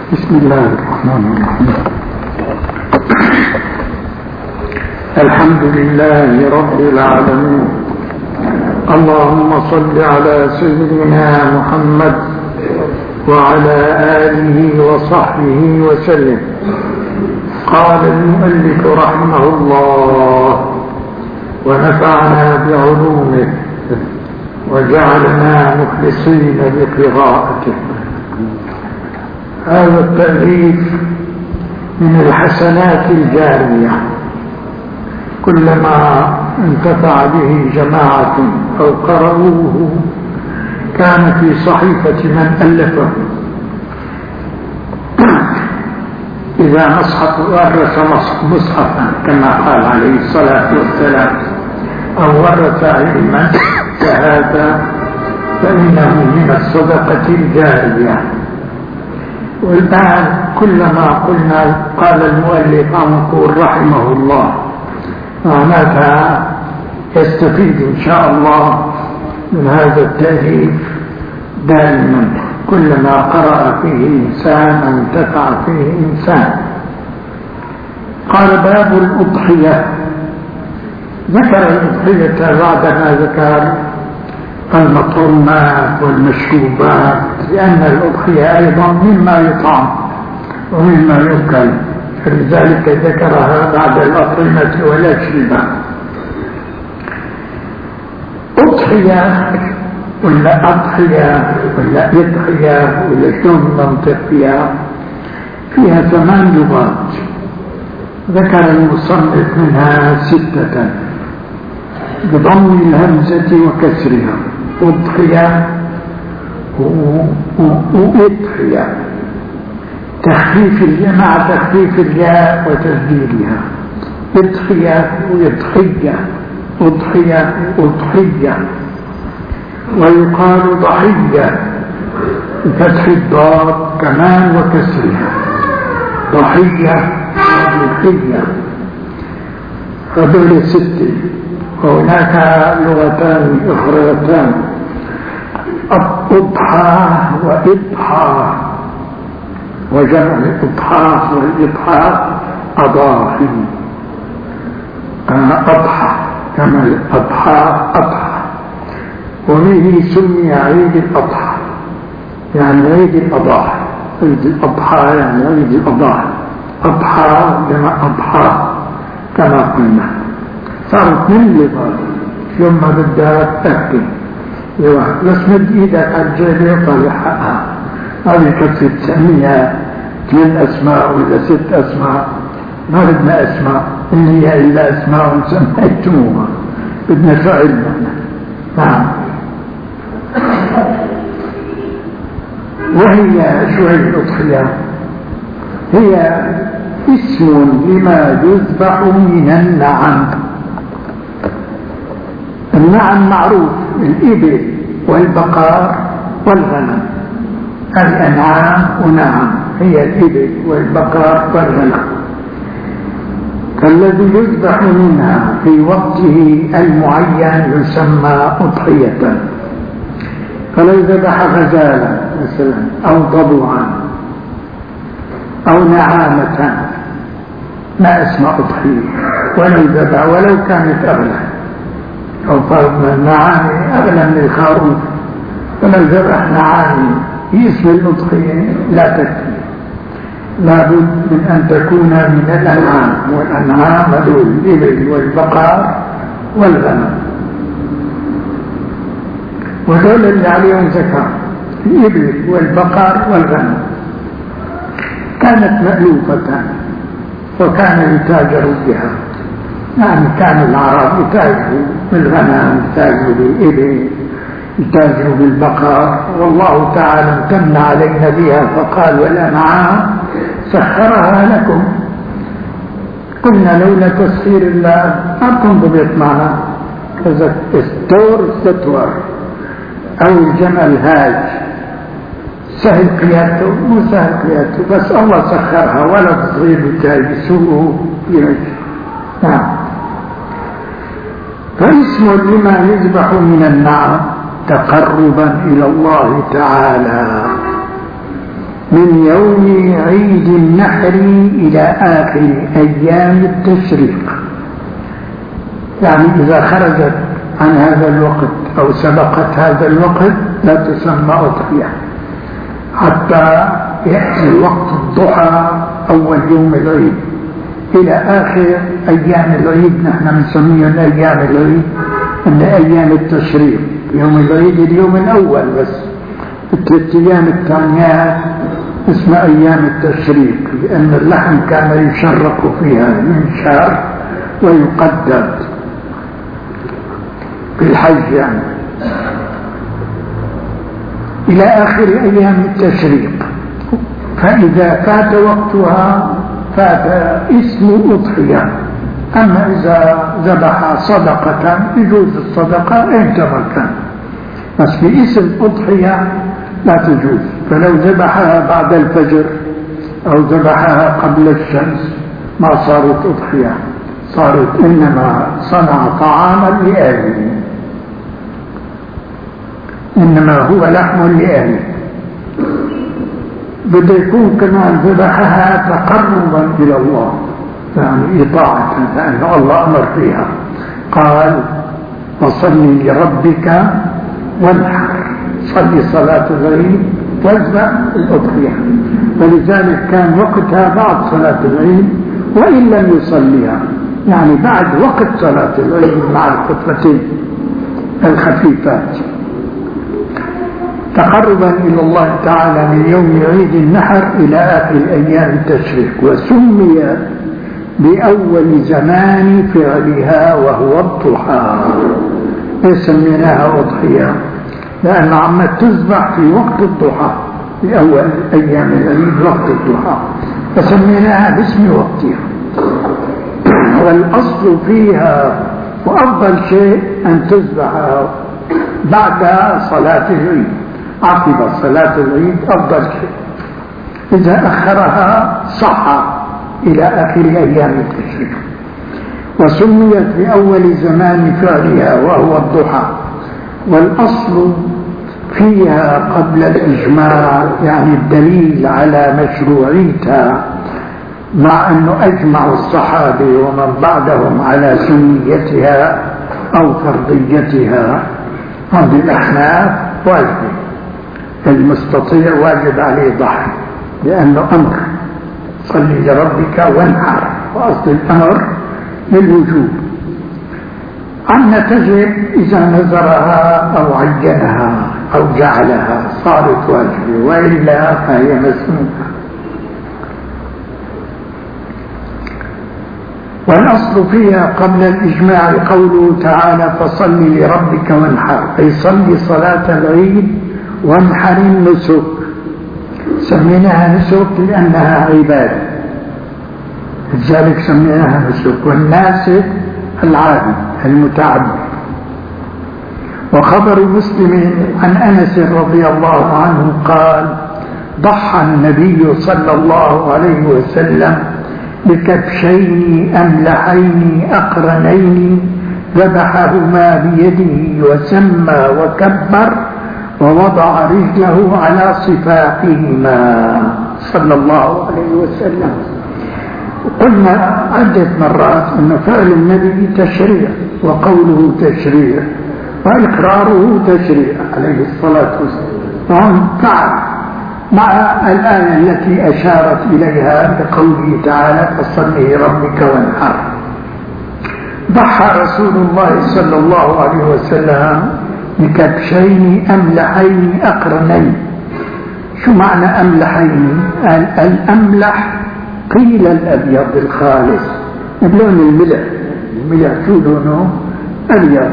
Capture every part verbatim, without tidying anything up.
بسم الله الرحمن الرحيم. الحمد لله رب العالمين. اللهم صل على سيدنا محمد وعلى آله وصحبه وسلم. قال المؤلف رحمه الله: ونفعنا بعلومه وجعلنا مخلصين بقراءته. هذا التأليف من الحسنات الجارية، كلما انتفع به جماعة أو قرأوه كان في صحيفة من ألفه. إذا مصحف ورث مصحفا كما قال عليه الصلاة والسلام أو ورث علما فهذا فإنه من الصدقة الجارية. والآن كلما قلنا قال المؤلف نقول رحمه الله، معناتها يستفيد إن شاء الله من هذا التأليف دائما، كلما قرأ فيه إنسان أو انتفع فيه إنسان. قال: باب الأضحية. ذكر الأضحية بعدما ذكر المطعومات والمشروبات، لأن الأضحية أيضا مما يطعم ومما يؤكل، فلذلك ذكرها بعد الأطعمة والأشربة. أضحية ولا أضحية ولا إضحية ولا شلون ننطق فيها؟ فيها ثمان لغات ذكر المصنف منها ستة بضم الهمزة وكسرها: أضحية وإضحية، تخفيف الياء مع تخفيف الياء وتسديدها، إضحية وإضحية، أضحية وأضحية. ويقال ضحية بفتح الضاد كمان وكسرها، ضحية وضحية. هذول ستة. وهناك لغتان أخريتان: أضحى وإضحى، وجمع الإضحى والإضحى أضاحي. أضحى كما الأضحى أضحى. وبه سمي عيد الأضحى، يعني عيد الأضاحي. عيد الأضحى يعني عيد الأضاحي. أضحى جمع أضحى كما قلنا. صارت من لغات يوم ما بدها تأكل بس مد إيدك على الجيب وطلعها. هذه كثير تسميها ثمان أسماء ولا ست أسماء، ما بدنا أسماء، إن هي إلا أسماء سميتموها، بدنا فعل. نعم. وهي شو هي الأضحية؟ هي اسم لما يذبح من النعم. النعم معروف: الإبل والبقر والغنم. الأنعام ونعم هي الإبل والبقر والغنم. فالذي يذبح منها في وقته المعين يسمى أضحية. فلو ذبح غزالا مثلا أو ضبعا أو نعامة ما اسمه أضحية، ولو ذبح ولو كانت أغلى، أو فرضنا النعامة أغلى من الخروف، فلو ذبح نعامة اسم الأضحية لا تكفي، لابد من أن تكون من الأنعام. والأنعام هذول الإبل والبقر والغنم، وهذول اللي عليهم زكاة: الإبل والبقر والغنم. كانت مألوفة وكان يتاجر بها، يعني كان العرب يتاجروا بالغنم، يتاجروا بالإبل، يتاجروا بالبقر. والله تعالى امتن علينا بها فقال: والأنعام سخرها لكم. قلنا لولا تسخير الله ما تنضبط معنا. كذا استور استتور أو الجمل هاج، سهل قيادته مو سهل قيادته، بس الله سخرها ولا تصغير بالتالي بسوءه يمشي. نعم. فاسم لما يذبح من النعم تقربا إلى الله تعالى. من يوم عيد النحر إلى آخر أيام التشريق، يعني إذا خرجت عن هذا الوقت أو سبقت هذا الوقت لا تسمى أضحية حتى يأتي وقت الضحى أول يوم العيد إلى آخر أيام العيد. نحن نسميهم أيام العيد من أيام التشريق. يوم العيد اليوم الأول بس، الثلاث أيام الثانيات اسمها أيام التشريق، لأن اللحم كان يشرق فيها من شهر ويقدد في الحج يعني إلى آخر أيام التشريق. فإذا فات وقتها فات اسم أضحية. أما إذا ذبح صدقة يجوز الصدقة أينما كان، بس باسم أضحية لا تجوز. فلو ذبحها بعد الفجر أو ذبحها قبل الشمس ما صارت أضحية، صارت إنما صنع طعاما لأهله، إنما هو لحم لأهله. بده يكون كمان ذبحها تقربا إلى الله، يعني إطاعة، لأن الله أمر فيها، قال وصل لربك وانحر، صلي صلاة العيد واذبح الأضحية. ولذلك كان وقتها بعد صلاة العيد وإن لم يصليها، يعني بعد وقت صلاة العيد مع الخطبتين الخفيفات، تقربا إلى الله تعالى من يوم عيد النحر إلى آخر أيام التشريق. وسمي بأول زمان فعلها وهو الضحى. سميناها أضحية لأن عم تذبح في وقت الضحى، في أول أيام العيد وقت الضحى، فسميناها باسم وقتها. والأصل فيها وأفضل شيء أن تذبح بعد صلاة العيد، عقب صلاة العيد أفضل شيء. إذا أخرها صح إلى آخر أيام التشريق. وسميت بأول زمان فعلها وهو الضحى. والأصل فيها قبل الإجماع، يعني الدليل على مشروعيتها، مع أنه أجمع الصحابة ومن بعدهم على سنيتها أو فرضيتها. عند الأحناف واجب، المستطيع واجب عليه ضحى، لأنه أمر صلي لربك وانحر، وأصل الأمر للوجوب. عنا تجب إذا نظرها أو عينها أو جعلها صارت واجبة، وإلا فهي مسنونة. والأصل فيها قبل الإجماع قوله تعالى فصل لربك وانحر، أي صلي صلاة العيد وانحر النسك. سميناها نسك لأنها عبادة، لذلك سميناها نسك. والناسك العابد المتعبد. وخبر مسلم عن أنس رضي الله عنه قال ضحى النبي صلى الله عليه وسلم بكبشين أملحين أقرنين ذبحهما بيده وسمى وكبر ووضع رجله على صفاقهما صلى الله عليه وسلم. قلنا عدة مرات أن فعل النبي تشريع، وقوله تشريع، وإقراره تشريع عليه الصلاة والسلام. فعل مع الآية التي أشارت إليها بقوله تعالى فصل لربك وانحر. ضحى رسول الله صلى الله عليه وسلم بكبشين أملحين أقرنين. شو معنى أملحين؟ الأملح قيل الأبيض الخالص بلون الملح. الملح شو لونه؟ أبيض،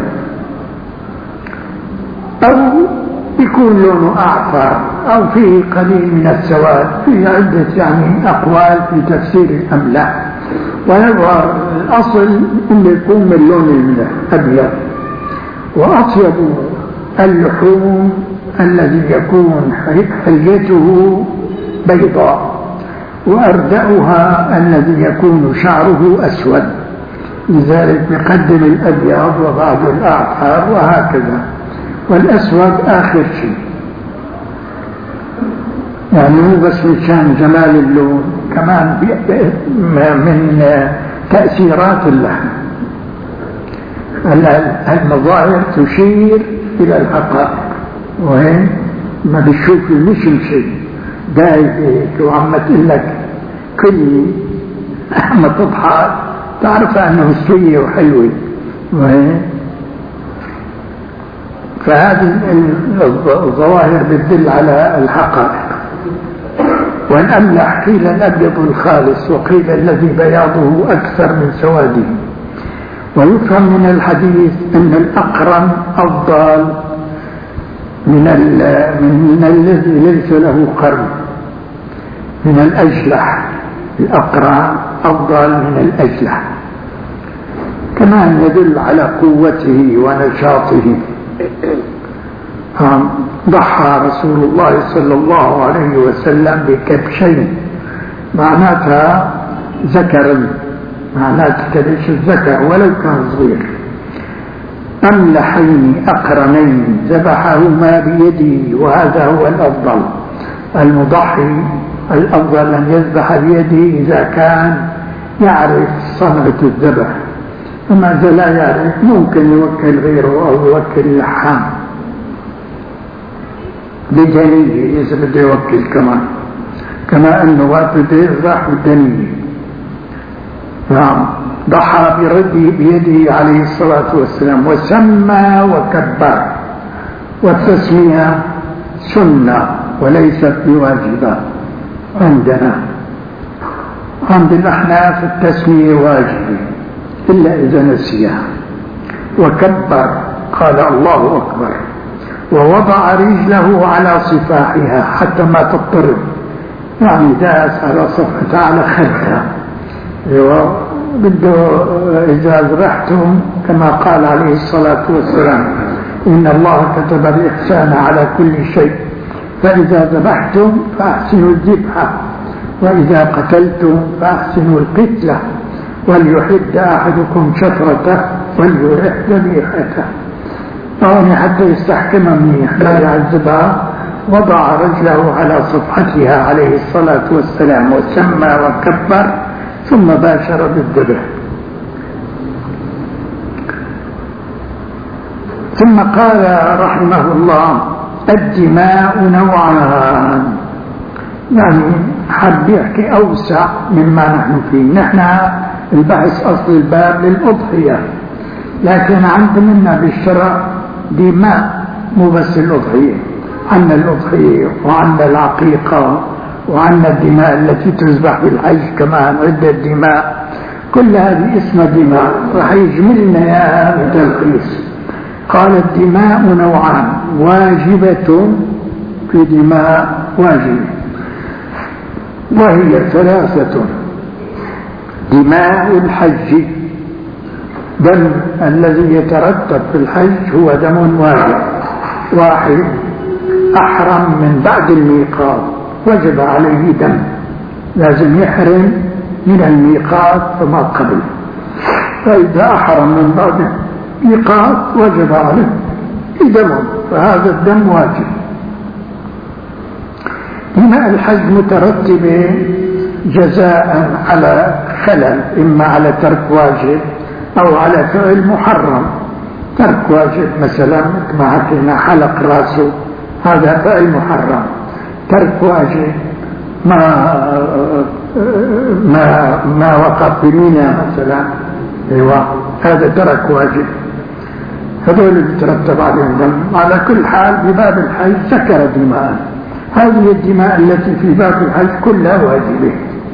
أو يكون لونه أعفر أو فيه قليل من السواد. فيه عدة يعني أقوال في تفسير الأملح، ويظهر الأصل أنه يكون من لون الملح أبيض. وأطيب اللحوم الذي يكون حليته بيضاء، وأردأها الذي يكون شعره أسود، لذلك يقدم الأبيض وبعض الأعفر وهكذا، والأسود آخر شيء. يعني مو بس مشان جمال اللون، كمان من تأثيرات اللحم. المظاهر تشير إلى الحقائق، وين ما بتشوف مش شيء دايق وعم تقول لك كل ما تضحك تعرف أنها مستوية وحلوة، وين فهذه الظواهر بتدل على الحقائق. والأملح قيل الأبيض الخالص، وقيل الذي بياضه أكثر من سواده. ويفهم من الحديث أن الأقرن أفضل من, من الذي ليس له قرن، من الأجلح. الأقرن أفضل من الأجلح، كمان يدل على قوته ونشاطه. ضحى رسول الله صلى الله عليه وسلم بكبشين، معناتها ذكرين، معناتها كبش الذكر ولو كان صغير، أملحين أقرنين ذبحهما بيده، وهذا هو الأفضل. المضحي الأفضل أن يذبح بيده إذا كان يعرف صنعة الذبح، أما إذا لا يعرف ممكن يوكل غيره أو يوكل اللحام بجنيه إذا بده يوكل كمان، كما أنه وقت بده يذبح بالجنيه. نعم، ضحى بيده عليه الصلاة والسلام، وسمى وكبر. والتسمية سنة وليست بواجبة عندنا. عند الأحناف التسمية واجبة إلا إذا نسيها. وكبر قال الله أكبر، ووضع رجله على صفاحها حتى ما تضطرب، يعني داس على صفحتها على خدها. بده إذا ذبحتم كما قال عليه الصلاة والسلام إن الله كتب الإحسان على كل شيء، فإذا ذبحتم فأحسنوا الذبحة، وإذا قتلتم فأحسنوا القتلة، وليحد أحدكم شفرته وليرح ذبيحته. يعني حتى يستحكمها منيح لا يعذبها. وضع رجله على صفحتها عليه الصلاة والسلام، وسمى وكبر، ثم باشر بالذبح. ثم قال رحمه الله الدماء نوعان، يعني حب يحكي أوسع مما نحن فيه. نحن البحث أصل الباب للأضحية، لكن عندنا بالشرع دماء مو بس الأضحية، عندنا الأضحية وعندنا العقيقة وعندنا الدماء التي تذبح بالحج، كمان عدة دماء، كل هذه اسمها دماء، راح يجملنا اياها بتلخيص. قال الدماء نوعان، واجبة في دماء واجبة، وهي ثلاثة: دماء الحج، دم الذي يترتب في الحج هو دم واجب. واحد أحرم من بعد الميقات وجب عليه دم، لازم يحرم من الميقات فما قبل، فإذا أحرم من بعد الميقات وجب عليه دم، فهذا الدم واجب. دماء الحج مترتبة جزاء على خلل، إما على ترك واجب أو على فعل محرم. ترك واجب مثلا كما حكينا حلق راسه، هذا فعل محرم. ترك واجب ما ما ما وقف بمينا مثلا، ايوه هذا ترك واجب، هذول يترتب عليهم دم. على كل حال بباب الحج ذكر دماء، هذه الدماء التي في باب الحج كلها واجبة.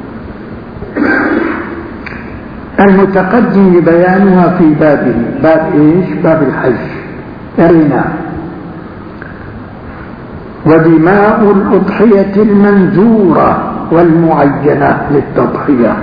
المتقدم بيانها في بابه، باب ايش؟ باب الحج. أرنا ودماء الأضحية المنذورة والمعينة للتضحية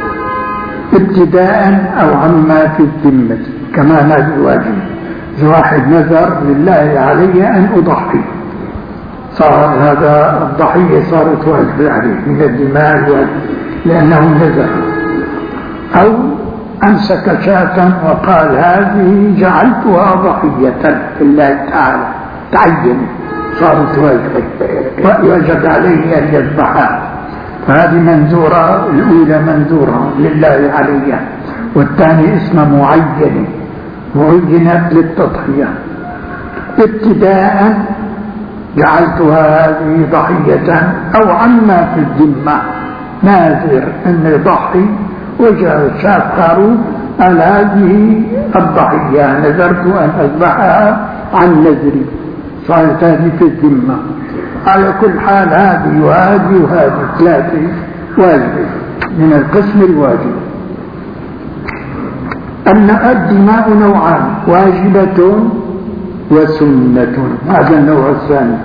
ابتداء أو عما في الذمة، كما هذا الواجب. واحد نذر لله علي أن أضحي، صار هذا الضحية صارت واجبة عليه من الدماء الواجب لأنه نذر. أو أمسك شاة وقال هذه جعلتها ضحية لله تعالى، تعين صارت واجبة وجب عليه أن يذبحها. فهذه منذورة، الأولى منذورة لله عليها، والثاني اسم معين معينة للتضحية. ابتداء جعلتها هذه ضحية أو عما في الذمة، ناذر أن يضحي وجاء شاف خروف قال هذه الضحية نذرت أن أذبحها عن نذري، صارت هذه في الذمة. على كل حال هذه وهذه وهذه ثلاثة واجبة من القسم الواجب. أن الدماء نوعان، واجبة وسنة، هذا النوع الثاني.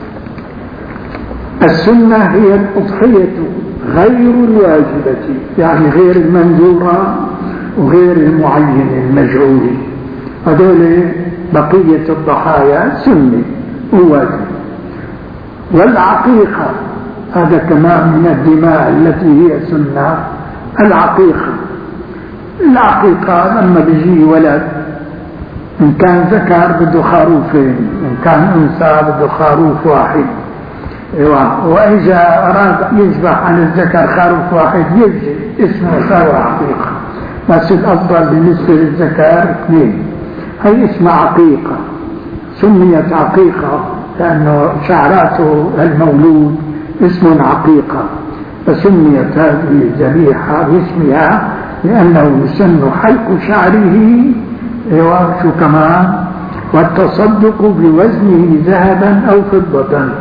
السنة هي الأضحية غير الواجبة، يعني غير المنذورة وغير المعين المجعول، هذول بقية الضحايا سنة وواجب. والعقيقة هذا كمان من الدماء التي هي سنة. العقيقة العقيقة لما بيجي ولد، إن كان ذكر بده خروفين، إن كان أنثى بده خروف واحد، وإذا أراد يذبح عن الذكر خروف واحد يجزي اسمه سوى عقيقة، بس الأفضل بالنسبة للذكر اثنين، هي اسمها عقيقة. سميت عقيقة لأنه شعراته المولود اسم عقيقة، فسميت هذه الذبيحة باسمها لأنه يسن حلق شعره وشو كمان والتصدق بوزنه ذهبا أو فضة.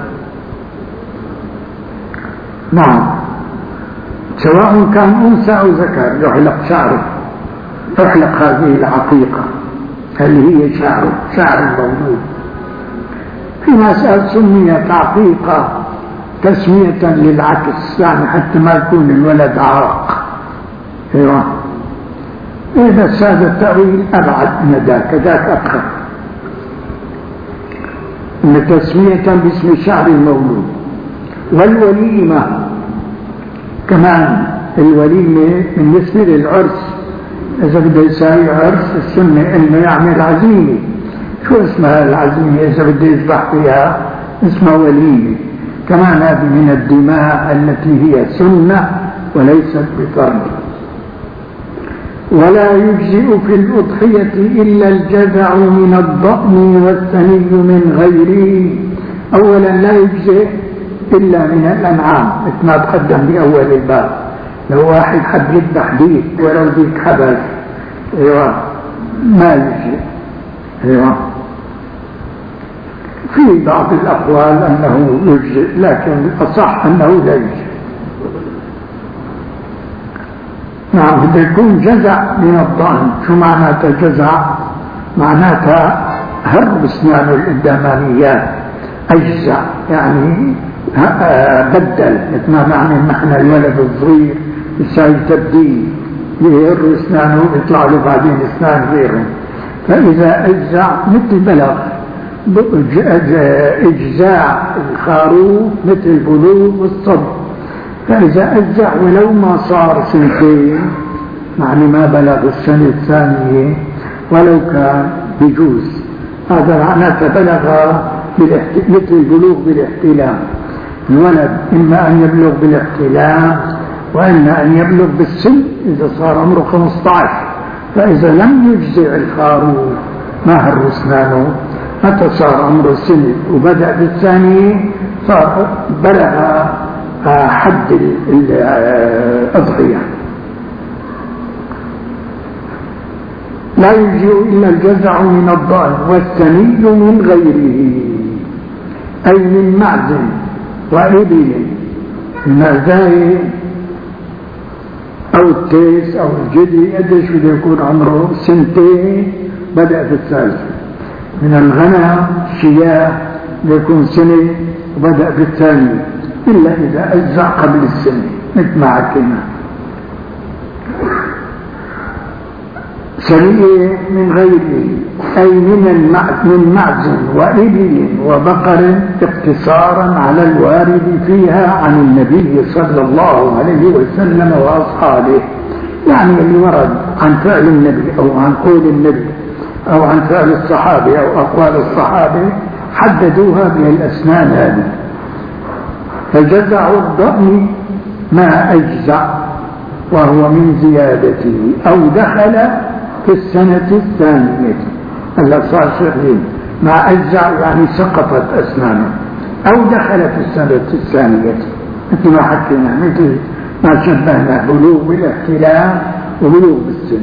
نعم، سواء كان أنثى أو ذكر يحلق شعره، تحلق هذه العقيقة اللي هي شعره، شعر المولود. في ناس سميت عقيقة تسمية للعكس، يعني حتى ما يكون الولد عاق. ايوه إيه، بس هذا التأويل أبعد من ذاك، ذاك أبخر من تسمية باسم شعر المولود. والوليمة كمان، الوليمة بالنسبة للعرس، إذا بده يساوي عرس السنة إنه يعمل عزيمة. شو اسمها العزيمة إذا بده يذبح فيها؟ اسمها وليمة. كمان هذه من الدماء التي هي سنة وليست بفرض. ولا يجزئ في الأضحية إلا الجذع من الضأن والثني من غيره. أولا لا يجزئ إلا من الأنعام مثل ما تقدم بأول الباب. لو واحد حب يذبح ديك ولو ديك حبل، ايوه ما يجزئ. ايوه في بعض الأقوال أنه يجزئ، لكن الأصح أنه لا يجزئ. نعم، بده يكون جزع من الضأن. شو معناتها جزع؟ معناتها هرب اسنانه القدامانيات، أجزع يعني بدل، مثل ما نعمل نحن الولد الصغير يساوي تبديل، يهر اسنانه يطلع له بعدين اسنان غيرهم. فإذا أجزع مثل بلغ، إجزاع الخروف مثل بلوغ والصب. فإذا أجزع ولو ما صار سنتين، يعني ما بلغ السنة الثانية، ولو كان بجوز، هذا معناته بلغ مثل البلوغ بالاحتلام. الولد إما أن يبلغ بالاحتلام وإما أن يبلغ بالسن إذا صار عمره خمسة عشر. فإذا لم يجزع الخروف ما هر اسنانه، متى صار عمره سنة وبدأ بالثانية صار بلغ حد الأضحية. لا يجزئ إلا الجزع من الضأن والثني من غيره، أي من معز وإبل، المعزاي أو التيس أو الجدي، قديش بده يكون عمره سنتين بدأ في الثالثة. من الغنم شياه بيكون سنة وبدأ في الثانية، إلا إذا أجزع قبل السنة مثل ما حكينا. سرية من غيره أي من من معز وإبل وبقر، اقتصارا على الوارد فيها عن النبي صلى الله عليه وسلم وأصحابه، يعني اللي ورد عن فعل النبي أو عن قول النبي أو عن فعل الصحابة أو أقوال الصحابة حددوها بالأسنان هذه. فجزع الضأن ما أجزع وهو من زيادته أو دخل في السنة الثانية. الأصحاب شغلين ما أجزع يعني سقطت أسنانه أو دخل في السنة الثانية، مثل ما حكينا، مثل ما شبهنا بلوغ الاحتلام وبلوغ السن.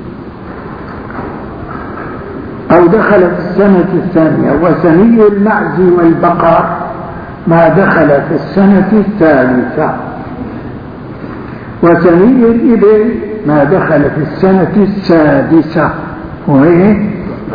أو دخل في السنة الثانية. وثني المعز والبقر ما دخل في السنة الثالثة. وثني الإبل ما دخل في السنة السادسة. وهي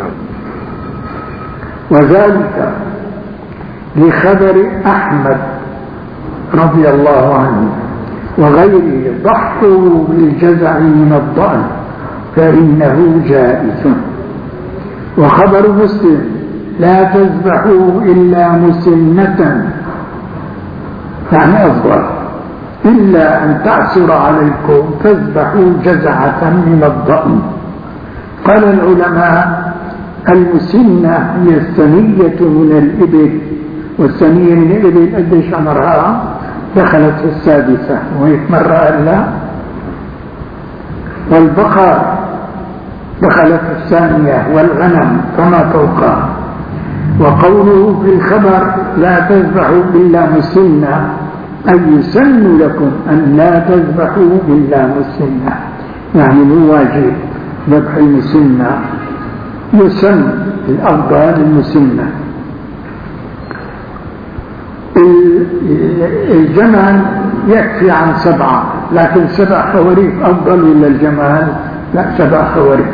وذلك لخبر أحمد رضي الله عنه وغيره ضحوا بالجزع من الضأن فإنه جائز. وخبر مسلم لا تذبحوا إلا مسنة يعني أفضل، إلا أن تعسر عليكم فاذبحوا جزعة من الضأن. قال العلماء المسنة هي الثنية من الإبل، والثنية من الإبل قديش عمرها؟ دخلت في السادسة وهيك مرة ألا. والبقر دخلت في الثانية والغنم كما فوقها. وقوله في الخبر لا تذبحوا إلا مسنة أي يسن لكم أن لا تذبحوا إلا مسنة، يعني مو واجب ذبح المسنة، يسن الأفضل المسنة. الجمل يكفي عن سبعة، لكن سبع خواريف أفضل ولا الجمال؟ لا، سبع خواريف.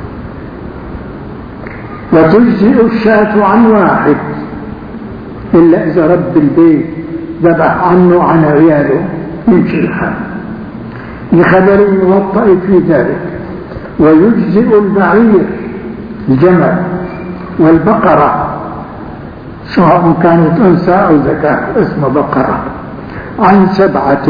وتجزئ الشاة عن واحد إلا إذا رب البيت ذبح عنه عن عياله يمشي الحال، لخبر الموطأ في ذلك. ويجزئ البعير الجمل والبقرة سواء كانت أنثى أو ذكر اسم بقرة عن سبعة،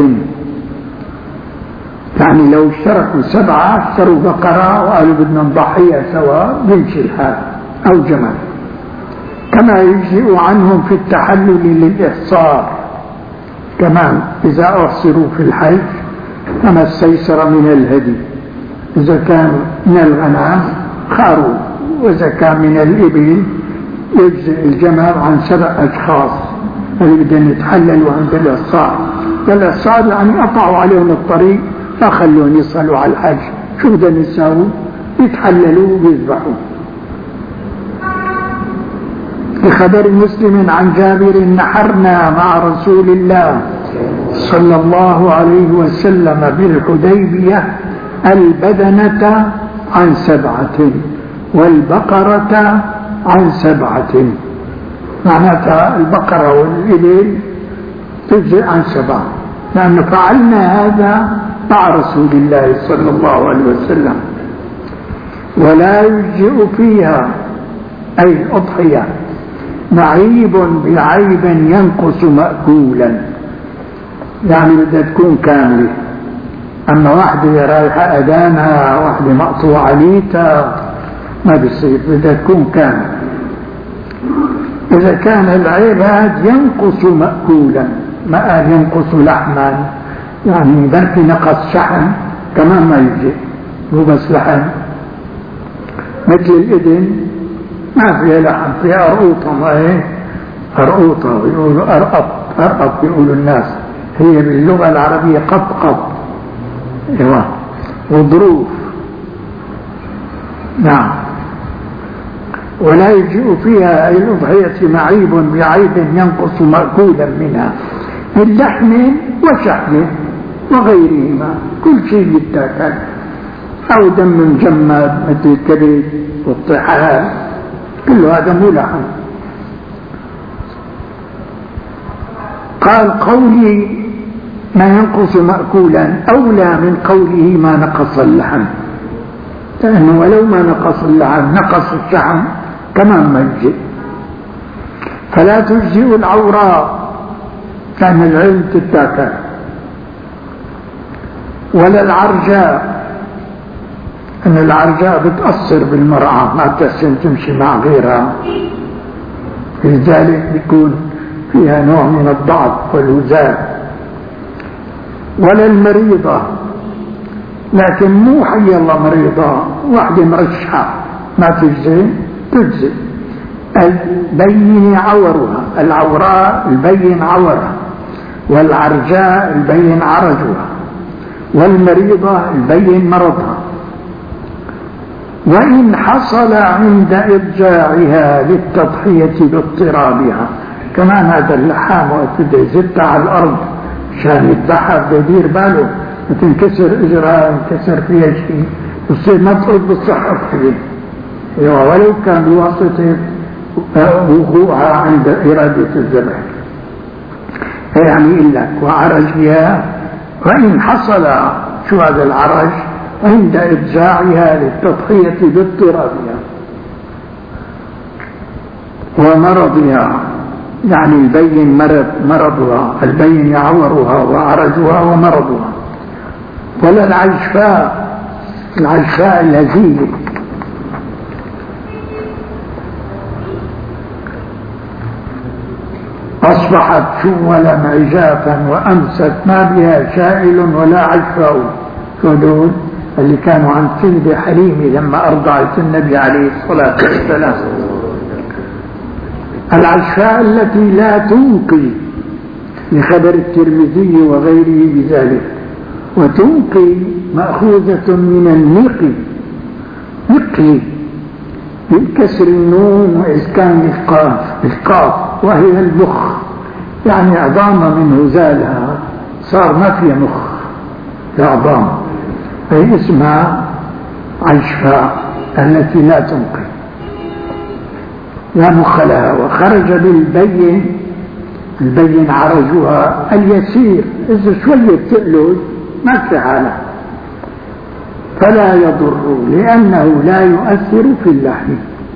يعني لو اشتركوا سبعة اشتروا بقرة وقالوا بدنا نضحيها سوا يمشي الحال، أو جمل. كما يجزئ عنهم في التحلل للإحصار كمان إذا أحصروا في الحج، كما استيسر من الهدي إذا كان من الغنم خاروا، وإذا كان من الإبل يجزئ الجمل عن سبع أشخاص اللي بدهم يتحللوا عند الإحصار. الإحصار يعني قطعوا عليهم الطريق لا خلوهم يصلوا على الحج، شو بدهم يساووا؟ يتحللوا ويذبحوا. بخبر مسلم عن جابر نحرنا مع رسول الله صلى الله عليه وسلم بالحديبية البدنة عن سبعة والبقرة عن سبعة، معناتها البقرة والإبل تجزئ عن سبعة، لأن فعلنا هذا مع رسول الله صلى الله عليه وسلم. ولا يجزئ فيها أي الأضحية معيب بعيب ينقص مأكولا، يعني بدها تكون كاملة. أما واحدة رايحة أدانها واحدة مقطوعة ليتها ما بيصير، بدها تكون كاملة. إذا كان العيب هذا ينقص مأكولا، ما قال ينقص لحما، يعني بلكي نقص شحم كمان ما يجي، هو بس لحم. مثل الإذن ما فيها لحم، فيها أرقوطة، ما هي أرقوطة، ويقولوا أرقط أرقط يقولوا الناس، هي باللغة العربية قطقط ايوه وظروف. نعم. ولا يجيء فيها أي الأضحية معيب بعيب ينقص مأكولا منها من لحم وشحم وغيرهما، كل شيء يتاكل، أو دم مجمد مثل الكبد والطحال، كل هذا مو لحم. قال قولي ما ينقص مأكولا أولى من قوله ما نقص اللحم، لأنه ولو ما نقص اللحم نقص الشحم كمان ما يجزئ. فلا تجزئ العوراء كان العلم تتاكل، ولا العرجاء، أن العرجاء بتأثر بالمرأة ما بتحسن تمشي مع غيرها، لذلك يكون فيها نوع من الضعف والوزان. ولا المريضة، لكن مو حي الله مريضة واحدة مرشحة ما تجزي، تجزي. البين عورها، العوراء البين عورها، والعرجاء البين عرجها، والمريضة البين مرضها. وإن حصل عند إضجاعها للتضحية باضطرابها، كمان هذا اللحام وقت يزت على الأرض عشان يتضحى بدير باله ما تنكسر إجرها ينكسر فيها شيء وتصير ما تقعد بالصحة فيه، ولو كان بواسطة وقوعها عند إرادة الذبح. يعني إلا وعرجها، وإن حصل شو هذا العرج عند إضجاعها للتضحية باضطرابها ومرضها، يعني البين مرض مرضها، البين يعورها وعرجها ومرضها. ولا العجفاء، العجفاء الهزيلة أصبحت شولا عجافا وأمست ما بها شائل ولا عجفاء. فدول اللي كانوا عند سيدة حليمة لما أرضعت النبي عليه الصلاة والسلام. العجفاء التي لا تنقي لخبر الترمذي وغيره بذلك، وتنقي مأخوذة من النقي، نقي بكسر النون وإسكان القاف القاف وهي المخ، يعني عظام منه زالها صار ما فيها مخ عظام، أي اسمها عجفاء التي لا تنقي لا مخ لها. وخرج بالبين، البين عرجها اليسير، إذا شوية تقلج ما في حالة، فلا يضر لأنه لا يؤثر في اللحم.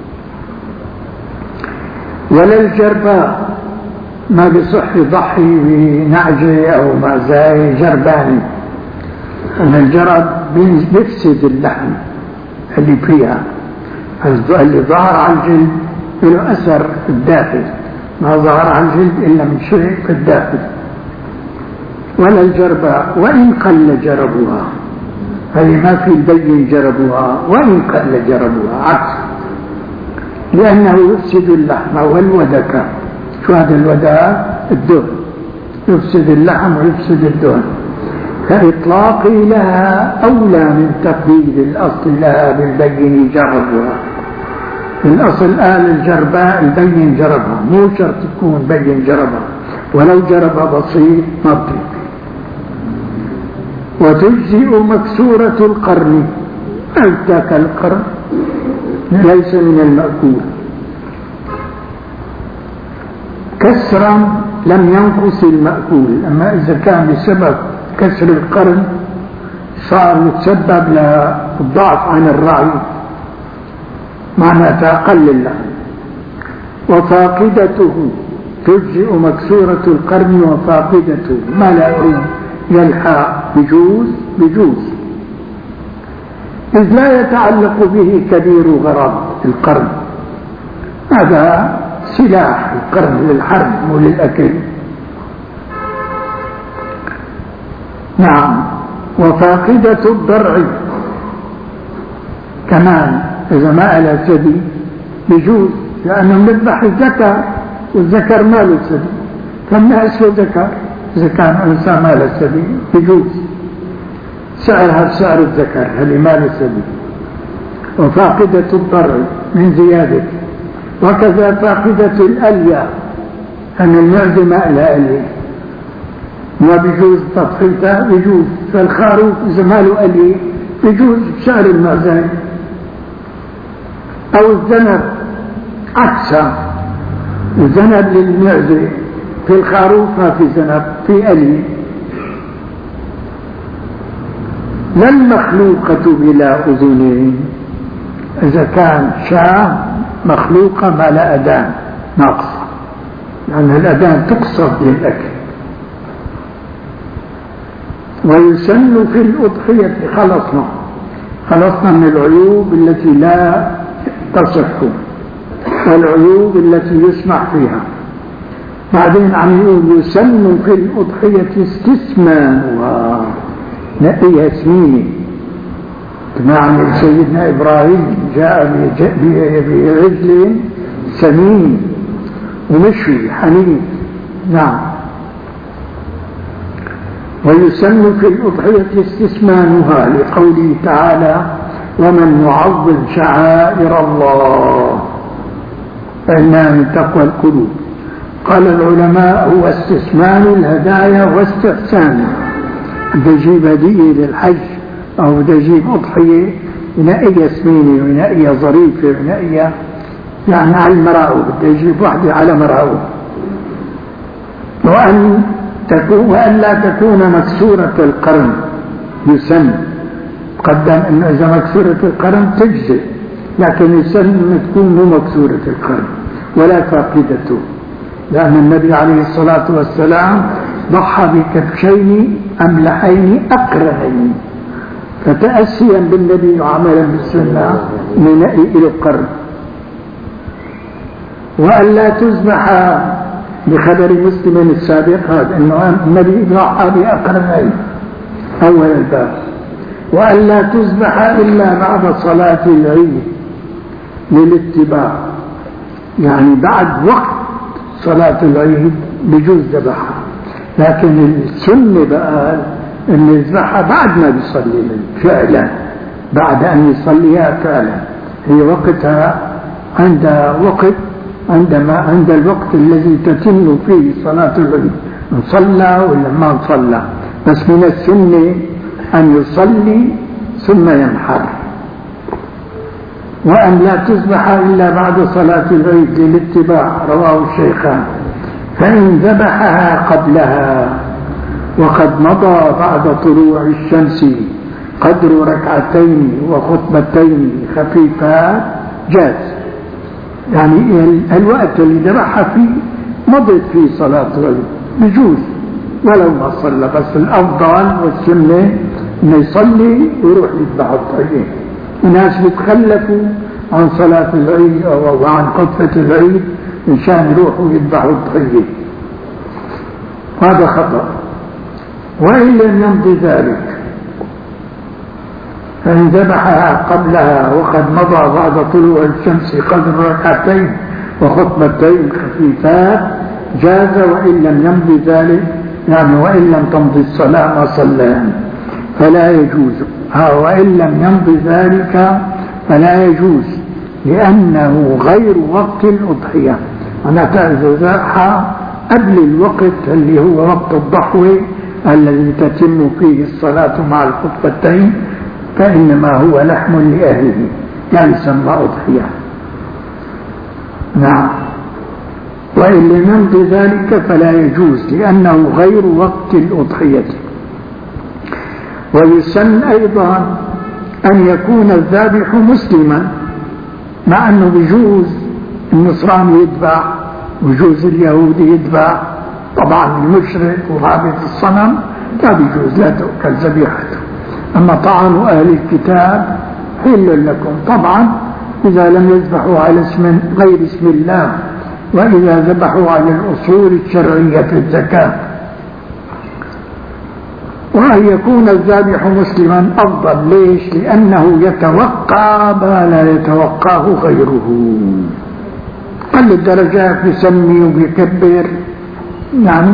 ولا الجرباء، ما بصح يضحي بنعجة أو معزاي جرباني، أن الجرب بيفسد اللحم اللي فيها، اللي ظهر على الجلد له أثر في الداخل، ما ظهر على الجلد إلا من شيء في الداخل. ولا الجرباء وإن قل جربها، هذه ما في البين جربها وإن قل جربها، عكس، لأنه يفسد اللحم والودك. شو هذا الوداء؟ الدهن، يفسد اللحم ويفسد الدهن. فإطلاقي لها أولى من تقييد الأصل لها بالبين جربها. الأصل آل الجرباء البين جربها، مو شرط تكون بين جربها، ولو جربها بسيط ما بتكفي. وتجزئ مكسورة القرن، ذاك القرن ليس من المأكول، كسرا لم ينقص المأكول. أما إذا كان بسبب كسر القرن صار يتسبب للضعف عن الرعي، معناته أقل اللحم. وفاقدته، تجزئ مكسورة القرن وفاقدته، ما لا أريد يلحى بجوز بجوز، إذ لا يتعلق به كبير غرض القرن، هذا سلاح القرن للحرب وللأكل. نعم. وفاقدة الضرع كمان إذا ما إلى ثدي بجوز، لأنه نذبح الذكر والذكر ما له ثدي، فالناس ذكر إذا كان إنسان ما له ثدي بجوز، سعرها بسعر الذكر اللي ما له ثدي. وفاقدة الضرع من زيادة، وكذا فاقدة الألية، أن المعدة ما لها ألية ما بيجوز تضحيتها بيجوز. فالخروف إذا ما له ألية بيجوز بسعر المعزان. أو الذنب عكسها، الذنب للمعزة، في الخروف ما في ذنب، في ألية. لا المخلوقة بلا أذنين، إذا كان شاة مخلوقة ما لا أذان ناقصة، لأن الأذان تقصد للأكل. ويسن في الأضحية، خلصنا خلصنا من العيوب التي لا تصح. والعيوب التي يسمح فيها. بعدين عم يقول يسن في الأضحية استثمانها، نقيها سمينة. مع سيدنا إبراهيم جاء بعجل سمين ومشوي حنين. نعم. ويسن في الأضحية استثمانها لقوله تعالى ومن يعظم شعائر الله فإنها من تقوى القلوب. قال العلماء هو استثمان الهدايا واستحسان. بده يجيب هدية للحج أو بده يجيب أضحية ينقيها سمينة وينقيها ظريفة وينقيها يعني على المراؤوب، بده يجيب واحدة على مراؤوب. وأن تكون وألا تكون مكسورة القرن يسن. قدم أنه إذا مكسورة القرن تجزئ، لكن يسن أن تكون مو مكسورة القرن ولا فاقدته، لأن النبي عليه الصلاة والسلام ضحى بكبشين أملحين أقرنين، فتأسيا بالنبي وعملا بالسنة ننقي إلى القرن. وألا تذبح بخبر مسلم السابق هذا أنه النبي ضحى بأقرنين أول الباب. وألا تذبح إلا بعد صلاة العيد للاتباع، يعني بعد وقت صلاة العيد بجوز ذبحها، لكن السنة بقى أن يذبحها بعد ما بيصلي العيد فعلا، بعد أن يصليها فعلا. هي وقتها عند وقت عندما عند الوقت الذي تتم فيه صلاة العيد، نصلى ولا ما نصلى، بس من السنة أن يصلي ثم ينحر. وأن لا تذبح إلا بعد صلاة العيد للاتباع، رواه الشيخان. فإن ذبحها قبلها وقد مضى بعد طلوع الشمس قدر ركعتين وخطبتين خفيفات جاز، يعني الوقت اللي ذبحها فيه مضت فيه صلاة العيد بجوز ولو ما صلى، بس الأفضل والسنة إنه يصلي ويروح يذبح الضحية. الناس بيتخلفوا عن صلاة العيد أو عن خطبة العيد مشان يروحوا يذبحوا الضحية، هذا خطأ. وإن لم يمضي ذلك فإن ذبحها قبلها وقد مضى بعد طلوع الشمس قدر ركعتين وخطبتين خفيفات جاز، وإن لم يمضي ذلك يعني وإن لم تمضي الصلاة ما صلى فلا يجوز. ها وإن لم يمضي ذلك فلا يجوز لأنه غير وقت الأضحية. أنا تذبحها قبل الوقت اللي هو وقت الضحوة الذي تتم فيه الصلاة مع الخطبتين، فإنما هو لحم لأهله لا يسمى أضحية. نعم. وإن لم يمضي ذلك فلا يجوز لأنه غير وقت الأضحية. ويسن أيضا أن يكون الذابح مسلما، مع أنه بجوز النصراني يتبع وجوز اليهودي يتبع، طبعا المشرك وعابد الصنم لا بيجوز لا تؤكل ذبيحته. أما طعام أهل الكتاب حل لكم طبعا إذا لم يذبحوا على اسم غير اسم الله، وإذا ذبحوا على الأصول الشرعية في الزكاة. وأن يكون الذابح مسلما أفضل. ليش؟ لأنه يتوقع ما لا يتوقعه غيره. قل الدرجات يسمي ويكبر يعني.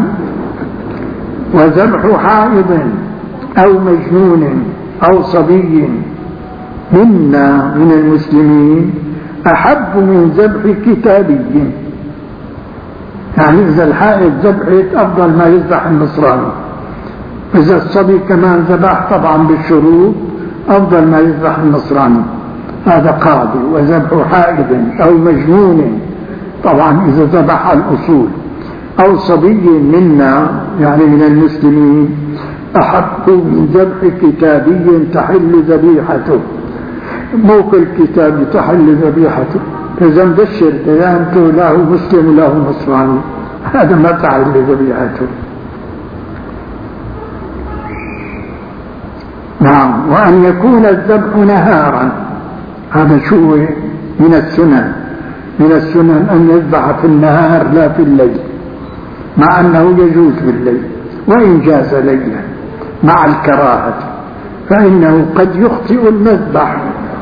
وذبح حائض أو مجنون أو صبي منا من المسلمين أحب من ذبح كتابي، يعني إذا الحائض ذبحت أفضل ما يذبح النصراني، إذا الصبي كمان ذبح طبعا بالشروط أفضل ما يذبح النصراني، هذا قاضي. وذبح حائض أو مجنون طبعا إذا ذبح الأصول، أو صبي منا يعني من المسلمين أحق من ذبح كتابي تحل ذبيحته. مو كل كتاب تحل ذبيحته، إذا مبشر ديانته له مسلم وله نصراني هذا ما تحل ذبيحته. نعم. وأن يكون الذبح نهارا، هذا شو من السنن، من السنن أن يذبح في النهار لا في الليل، مع أنه يجوز بالليل، وإن جاز ليلا مع الكراهة، فإنه قد يخطئ المذبح.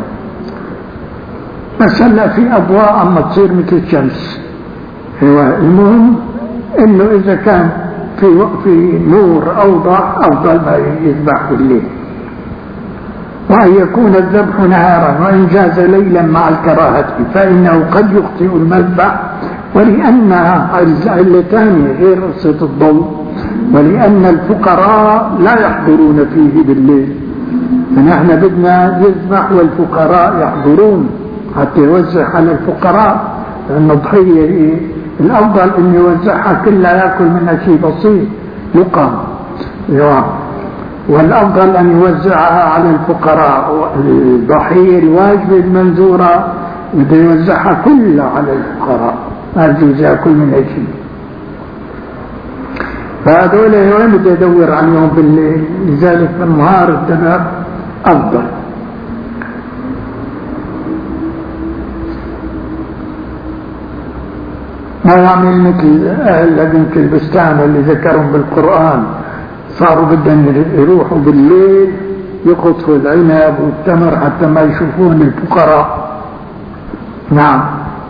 مسألة في أضواء أما تصير مثل الشمس. المهم إنه إذا كان في في نور أوضح أفضل ما يذبح بالليل، وأن يكون الذبح نهارا وإن جاز ليلا مع الكراهة، فإنه قد يخطئ المذبح، ولأنها علتان غير قصة الضوء، ولأن الفقراء لا يحضرون فيه بالليل، فنحن بدنا يذبح والفقراء يحضرون حتى يوزع على الفقراء، لأن الضحية الأفضل أن يوزعها كلها يأكل منها شيء بسيط لقم، والأفضل أن يوزعها على الفقراء. الضحية الواجبة المنذورة بده يوزعها كلها على الفقراء، ما يجوز يأكل منها شيء. فهذول وين بده يدور عنهم بالليل؟ لذلك بالنهار الذبح أفضل. ما يعمل مثل أهل البستان اللي ذكرهم بالقرآن، صاروا بدهم يروحوا بالليل يقطفوا العنب والتمر حتى ما يشوفون الفقراء. نعم،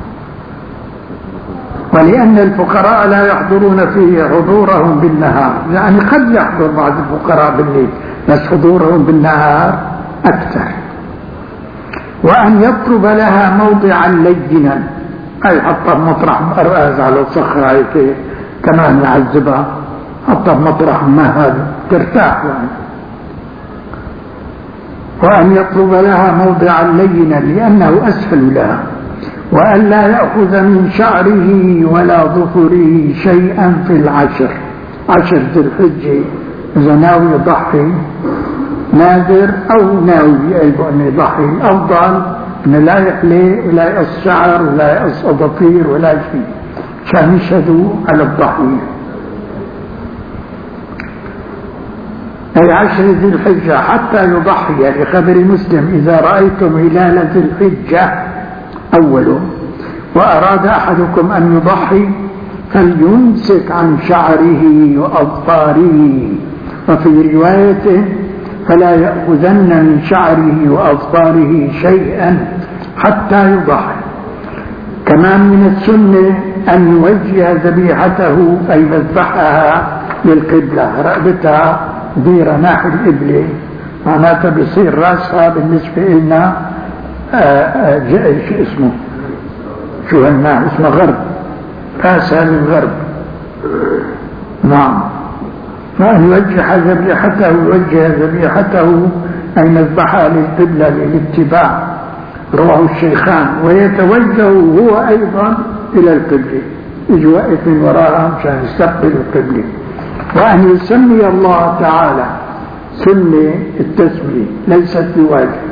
ولأن الفقراء لا يحضرون فيه حضورهم بالنهار، يعني قد يحضر بعض الفقراء بالليل بس حضورهم بالنهار أكثر. وأن يطلب لها موضعا لينا، أي حتى مطرح مرآز على صخرة هيك كمان يعذبها، حتى مطرح ما هذا ترتاح يعني. وأن يطلب لها موضعا لينا لأنه أسهل لها، وأن لا يأخذ من شعره ولا ظفره شيئا في العشر، عشر ذي الحجة، إذا ناوي يضحي نادر أو ناوي أيضا أن يضحي، الأفضل أن لا يحلي ولا يقص شعر ولا يقص أظافير ولا شيء، كان يشهدوا على الضحية. أي عشر ذي الحجة حتى يضحي، لخبر مسلم: إذا رأيتم هلال ذي الحجة أوله وأراد أحدكم أن يضحي فليمسك عن شعره وأظفاره، وفي رواية: فلا يأخذن من شعره وأظفاره شيئا حتى يضحي. كمان من السنة أن يوجه ذبيحته أي مذبحها للقبلة، رقبتها ديرة ناحية القبلة، معناتها بيصير راسها بالنسبة لنا شو اسمه شو هالناحية اسمه غرب، راسها للغرب. نعم، فأن يوجه ذبيحته يوجه ذبيحته أي مذبحها للقبلة للاتباع، رواه الشيخان. ويتوجه هو أيضا إلى القبلة، يجي واقف من وراءها مشان يستقبل القبلة. وأن يسمي الله تعالى، سنة التسمية ليست بواجب،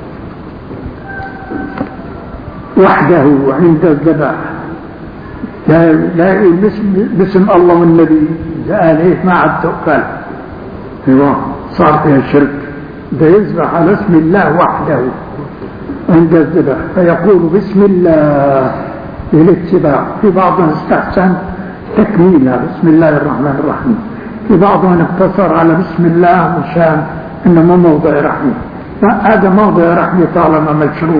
وحده عند الذبح، لا لا باسم, باسم الله والنبي، إذا قال هيك ما عاد تؤكل، ايوه صار فيها شرك. ده يذبح على اسم الله وحده عند الذبح، فيقول بسم الله للاتباع. في بعضهم استحسن تكميلها بسم الله الرحمن الرحيم، في بعضهم اقتصر على بسم الله مشان انه مو موضع رحمه، هذا موضع رحمه طالما مشروع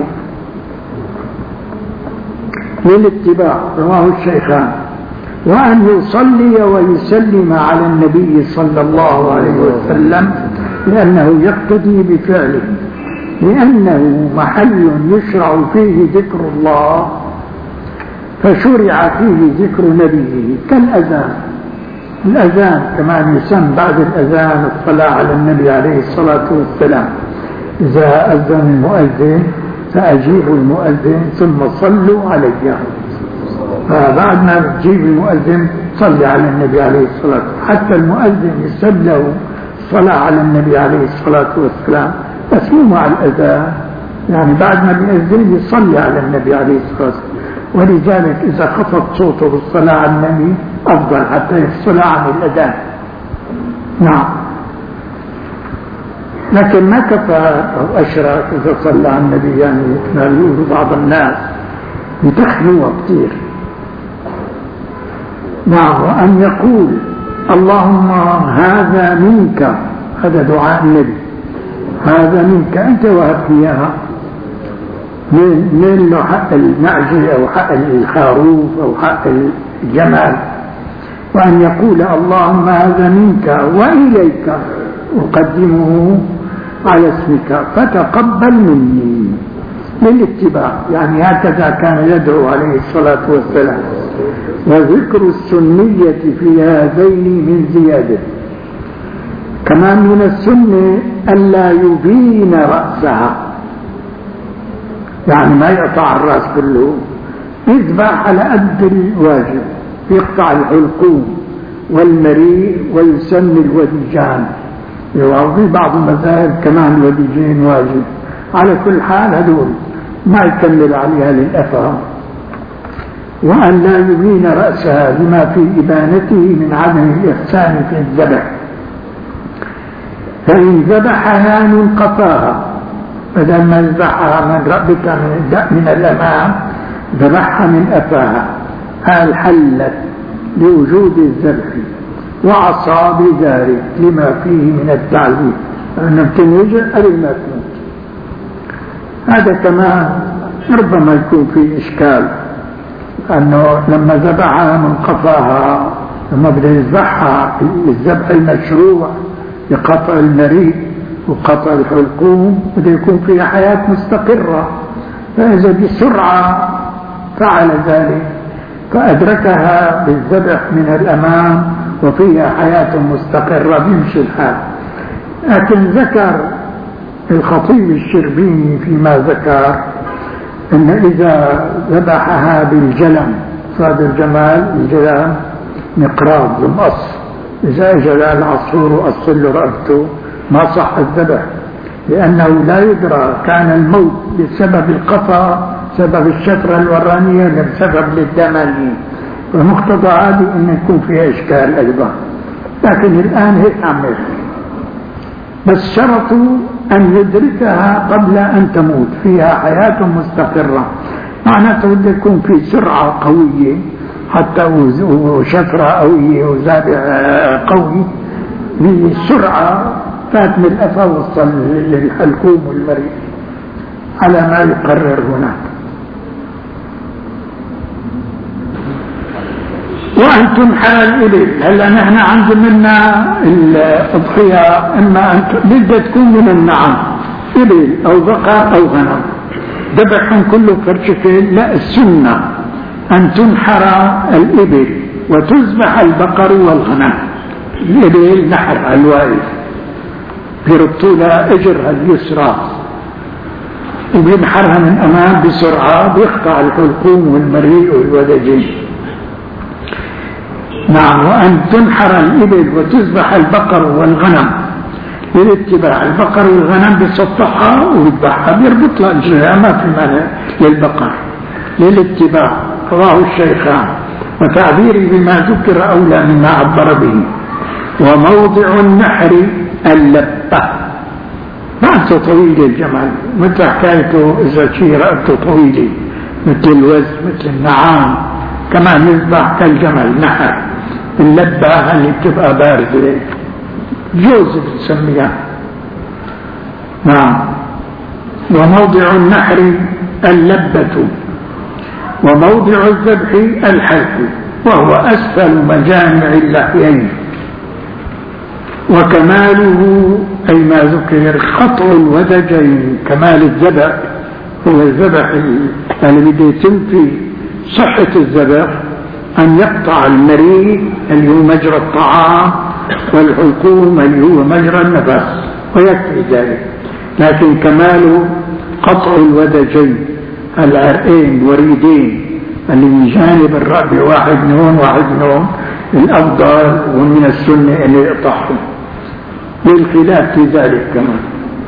للاتباع، رواه الشيخان. وأن يصلي ويسلم على النبي صلى الله عليه وسلم لأنه يقتدي بفعله، لأنه محل يشرع فيه ذكر الله، فشرع فيه ذكر نبيه كالأذان. الأذان كمان يسمى بعد الأذان الصلاة على النبي عليه الصلاة والسلام، إذا أذن المؤذن فأجيبوا المؤذن ثم صلوا عليه، فبعد ما تجيب المؤذن صلي على النبي عليه الصلاة والسلام، حتى المؤذن يسب له الصلاة على النبي عليه الصلاة والسلام، بس مو مع الأذان، يعني بعد ما بيأذن يصلي على النبي عليه الصلاة والسلام. ولذلك إذا خفض صوته بالصلاة على النبي أفضل حتى يفصل عن الأذان. نعم، لكن ما كفى أو أشرك إذا صلى على النبي، يعني ما يقول بعض الناس يتخنوا كثير. نعم. وأن يقول اللهم هذا منك، هذا دعاء النبي، هذا منك أنت وهبت إياها، من له حق المعزة أو حق الخروف أو حق الجمل. وأن يقول اللهم هذا منك وإليك أقدمه على اسمك فتقبل مني، للاتباع. يعني هكذا كان يدعو عليه الصلاة والسلام. وذكر السنية في هذين من زيادة. كمان من السنة ألا يبين رأسها، يعني ما يقطع الرأس كله، يذبح على قد الواجب، يقطع الحلقوم والمريء ويسن الوديجان. وفي بعض المذاهب كمان الوديجين واجب. على كل حال هدول ما يكمل عليها للأفهام. وأن لا يبين رأسها لما في إبانته من عدم الإحسان في الذبح، فإن ذبحها من قفاها، بدل ما يذبحها من رأبك من الأمام ذبحها من أفاها، هل حلت لوجود الذبح وعصى بذلك لما فيه من التعذيب، أنه تنوجع قبل ما تموت. هذا كمان ربما يكون فيه إشكال، أنه لما ذبحها من قفاها، لما بدأ يذبحها الذبح المشروع بقطع المريء وقطع الحلقوم بده يكون فيها حياة مستقرة، فإذا بسرعة فعل ذلك فأدركها بالذبح من الأمام وفيها حياة مستقرة بيمشي الحال. لكن ذكر الخطيب الشربيني فيما ذكر أن إذا ذبحها بالجلم، صاد الجمال الجلم مقراض المقص، إذا أجل العصفور وأصل له رأبته ما صح الذبح، لأنه لا يدرى كان الموت بسبب القطع سبب الشفرة الورانية ولا بسبب للدمني، فمقتضى عادي أن يكون فيها إشكال أيضا. لكن الآن هيك عمل، بس شرطوا أن يدركها قبل أن تموت، فيها حياة مستقرة، معناته بده يكون في سرعة قوية حتى وشفرة قوية وزابع قوي بسرعة فات من الأفا وصل للحلقوم والمريء على ما يقرر هناك. وأن تنحر الإبل. هلا نحن عندنا الأضحية إما أن بدها تكون من النعم، إبل أو بقر أو غنم، ذبحهم كله فرشتين. لا، السنة أن تنحر الإبل وتذبح البقر والغنم. الإبل نحر الواقف بيربطوا لها إجرها اليسرى وبينحرها من أمام بسرعة، بيقطع الحلقوم والمريء والودجين. نعم. وأن تنحر الإبل وتذبح البقر والغنم للاتباع. البقر والغنم بيسطحها ويذبحها، بيربط لها إجرها، ما في مانع للبقر للاتباع. رواه الشيخان. وتعبيري بما ذكر أولى مما عبر به. وموضع النحر اللبة، رأسه طويل الجمل، مثل حكايته إذا شيء رأسه طويلة مثل الوز مثل النعام، كمان يذبح كالجمل نحر. اللبة اللي بتبقى باردة جوز بتسميها. نعم. وموضع النحر اللبة. وموضع الذبح الحلق، وهو أسفل مجامع اللحيين. وكماله أي ما ذكر قطع الودجين. كمال الذبح هو الذبح اللي بده يتم في صحة الذبح أن يقطع المريء اللي هو مجرى الطعام والحلقوم اللي هو مجرى النفس، ويكفي ذلك. لكن كماله قطع الودجين، العرقين الوريدين اللي من جانب الرأب، واحد من هون واحد من هون، الأفضل ومن السنة أن يقطعهم، للخلاف في ذلك كمان.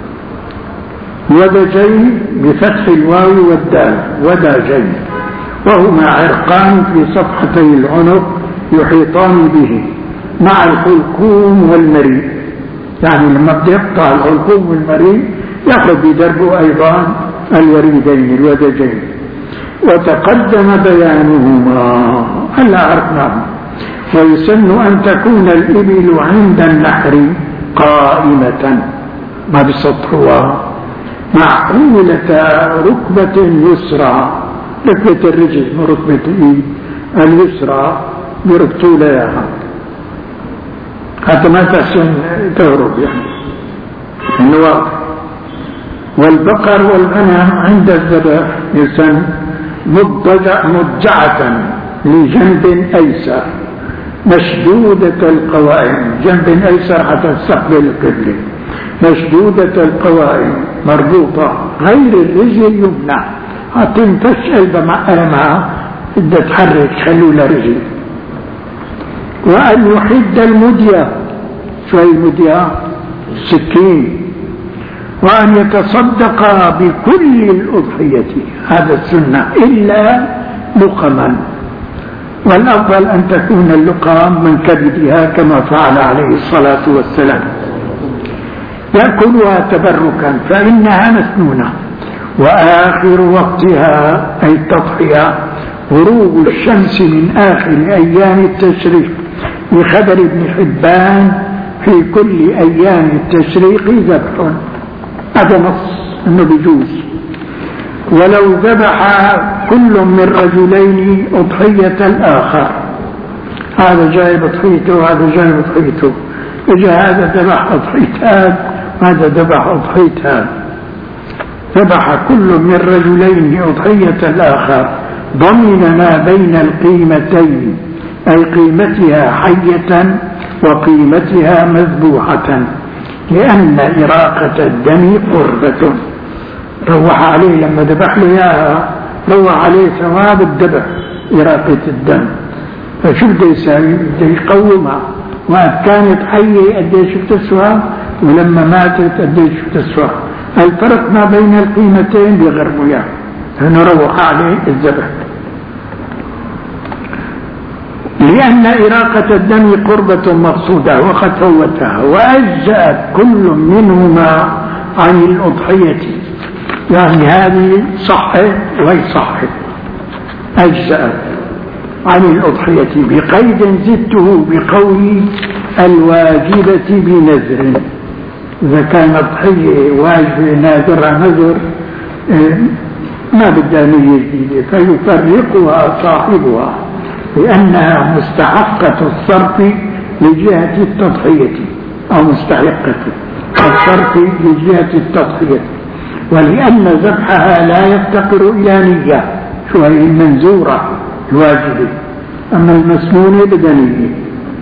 ودجين بفتح الواو والدال، ودجين، وهما عرقان في صفحتي العنق يحيطان به مع الحلقوم والمريء. يعني لما بده يقطع الحلقوم والمريء يأخذ بدربه أيضا الوريدين الودجين. وتقدم بيانهما هلا عرفناه. ويسن أن تكون الإبل عند النحر قائمة ما بسطحها معقولة ركبة يسرى، ركبة الرجل وركبة الإيد اليسرى بركبتوا لها حتى ما تحسن تهرب يعني النواق. والبقر والغنم عند الذبح يسن مضجعة لجنب أيسر مشدودة القوائم، جنب أيسر حتى تستقبل القبلة، مشدودة القوائم مربوطة غير الرجل اليمنى حتى تنفش قلبها معها بدها تحرك خلولا رجل. وأن يحد المدية، شو هي المدية؟ سكين. وأن يتصدق بكل الأضحية، هذا السنة، إلا لقما، والأفضل أن تكون اللقام من كبدها كما فعل عليه الصلاة والسلام، يأكلها تبركا فإنها مسنونة. وآخر وقتها أي التضحية غروب الشمس من آخر أيام التشريق، بخبر ابن حبان في كل أيام التشريق ذبح، هذا نص أنه بيجوز. ولو ذبح كل من رجلين أضحية الآخر، هذا جاي بضحيته وهذا جاي بضحيته، إجا هذا ذبح أضحيتان وهذا ذبح أضحيتان، ذبح كل من رجلين أضحية الآخر ضمن ما بين القيمتين، أي قيمتها حية وقيمتها مذبوحة، لأن إراقة الدم قربة. روح عليه لما ذبح له إياها، روح عليه ثواب الذبح إراقة الدم. فشو بده يساوي؟ بده يقومها، وقت كانت حية قديش بتسوى ولما ماتت قديش بتسوى، الفرق ما بين القيمتين بيغرموا إياه، فنروح عليه الذبح. لأن إراقة الدم قربة مقصودة وقد فوتها، وأجزأت كل منهما عن الأضحية، يعني هذه صحت وهي صحت، أجزأت عن الأضحية بقيد زدته بقول الواجبة بنذر. إذا كان أضحية واجبة نادرة نذر ما بدها نية جديدة، فيفرقها صاحبها لأنها مستحقة الصرف لجهة التضحية، أو مستحقة الصرف لجهة التضحية، ولأن ذبحها لا يفتقر إلى نية، شو هي المنزورة الواجبة، أما المسنونة بدنية.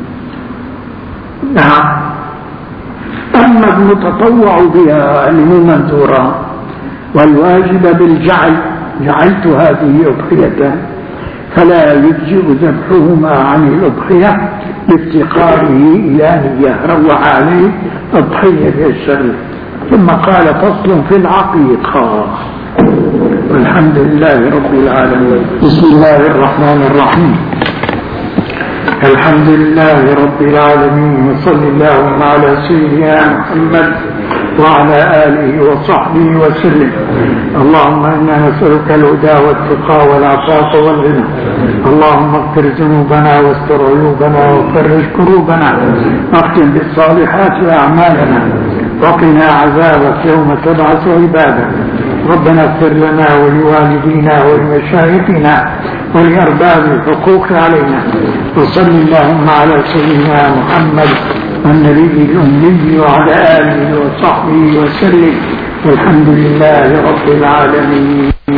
نعم. أما المتطوع بها اللي مو منزورة والواجب بالجعل، جعلت هذه أضحية، فلا يجزئ ذبحهما عن الأضحية لافتقاره إلى نية، روح عليه أضحية بالشريف. ثم قال فصل في العقيقة. والحمد لله رب العالمين. بسم الله الرحمن الرحيم. الحمد لله رب العالمين، وصلى اللهم على سيدنا محمد وعلى آله وصحبه وسلم. اللهم إنا نسألك الهدى والتقى والعفاف والغنى. اللهم اغفر ذنوبنا واستر عيوبنا وفرج كروبنا، واختم بالصالحات أعمالنا، وقنا عذابك يوم تبعث عبادك. ربنا اغفر لنا ولوالدينا ولمشايخنا ولأرباب الحقوق علينا. وصل اللهم على سيدنا محمد النبي الأمي وعلى آله وصحبه وسلم. والحمد لله رب العالمين.